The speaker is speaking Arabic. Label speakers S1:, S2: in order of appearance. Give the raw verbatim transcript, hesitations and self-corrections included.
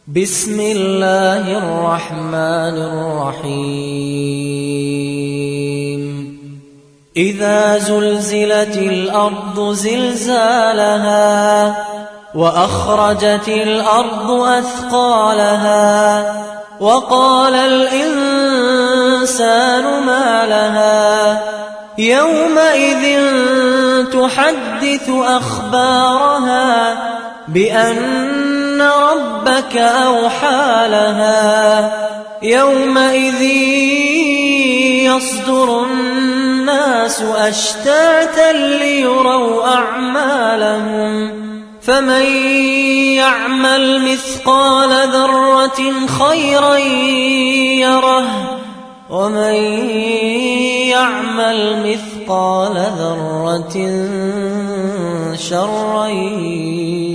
S1: بسم الله الرحمن الرحيم إذا زلزلت الأرض زلزالها وأخرجت الأرض أثقالها وقال الإنسان ما لها يومئذ تحدث أخبارها بأن ربك أوحى لها يومئذ يصدر الناس أشتاتا ليروا أعمالهم فمن يعمل مثقال ذرة خيرا يره ومن يعمل مثقال ذرة شرا